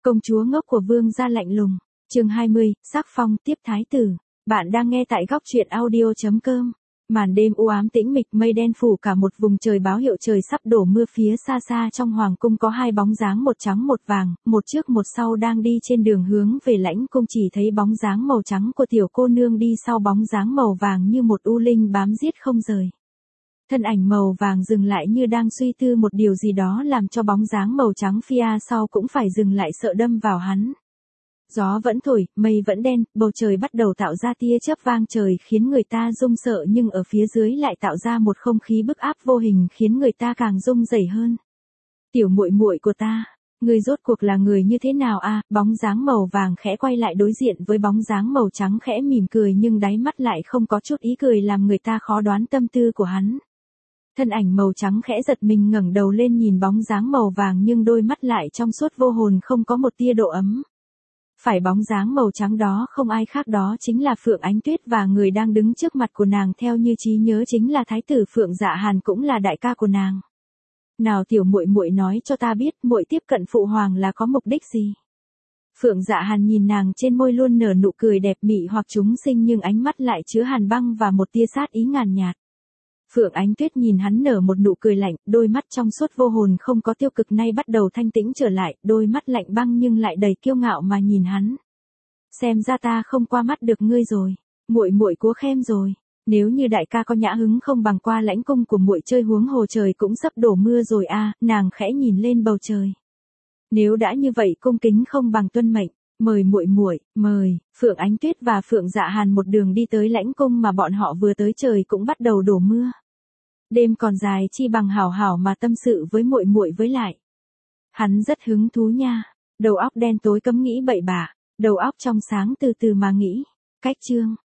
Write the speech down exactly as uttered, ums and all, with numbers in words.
Công chúa ngốc của vương gia lạnh lùng. Chương hai mươi, sắc phong tiếp thái tử. Bạn đang nghe tại góc truyện audio chấm com. Màn đêm u ám tĩnh mịch, mây đen phủ cả một vùng trời, báo hiệu trời sắp đổ mưa. Phía xa xa trong hoàng cung có hai bóng dáng, một trắng một vàng, một trước một sau đang đi trên đường hướng về lãnh cung. Chỉ thấy bóng dáng màu trắng của tiểu cô nương đi sau bóng dáng màu vàng như một u linh bám giết không rời. Thân ảnh màu vàng dừng lại như đang suy tư một điều gì đó, làm cho bóng dáng màu trắng phía sau cũng phải dừng lại, sợ đâm vào hắn. Gió vẫn thổi, mây vẫn đen, bầu trời bắt đầu tạo ra tia chớp vang trời khiến người ta run sợ, nhưng ở phía dưới lại tạo ra một không khí bức áp vô hình khiến người ta càng run rẩy hơn. Tiểu muội muội của ta, ngươi rốt cuộc là người như thế nào a? À, bóng dáng màu vàng khẽ quay lại đối diện với bóng dáng màu trắng, khẽ mỉm cười nhưng đáy mắt lại không có chút ý cười, làm người ta khó đoán tâm tư của hắn. Thân ảnh màu trắng khẽ giật mình, ngẩng đầu lên nhìn bóng dáng màu vàng, nhưng đôi mắt lại trong suốt vô hồn, không có một tia độ ấm. Phải, bóng dáng màu trắng đó không ai khác đó chính là Phượng Ánh Tuyết, và người đang đứng trước mặt của nàng theo như trí nhớ chính là thái tử Phượng Dạ Hàn, cũng là đại ca của nàng. Nào tiểu muội muội nói cho ta biết, muội tiếp cận phụ hoàng là có mục đích gì? Phượng Dạ Hàn nhìn nàng, trên môi luôn nở nụ cười đẹp mị hoặc chúng sinh, nhưng ánh mắt lại chứa hàn băng và một tia sát ý ngàn nhạt. Phượng Ánh Tuyết nhìn hắn nở một nụ cười lạnh, đôi mắt trong suốt vô hồn không có tiêu cực nay bắt đầu thanh tĩnh trở lại, đôi mắt lạnh băng nhưng lại đầy kiêu ngạo mà nhìn hắn. Xem ra ta không qua mắt được ngươi rồi, muội muội cúa khem rồi. Nếu như đại ca có nhã hứng không bằng qua lãnh cung của muội chơi, huống hồ trời cũng sắp đổ mưa rồi a. À, nàng khẽ nhìn lên bầu trời. Nếu đã như vậy cung kính không bằng tuân mệnh. Mời muội muội, mời. Phượng Ánh Tuyết và Phượng Dạ Hàn một đường đi tới lãnh cung, mà bọn họ vừa tới trời cũng bắt đầu đổ mưa. Đêm còn dài, chi bằng hảo hảo mà tâm sự với muội muội. Với lại, hắn rất hứng thú nha. Đầu óc đen tối cấm nghĩ bậy bạ, đầu óc trong sáng từ từ mà nghĩ. Cách chương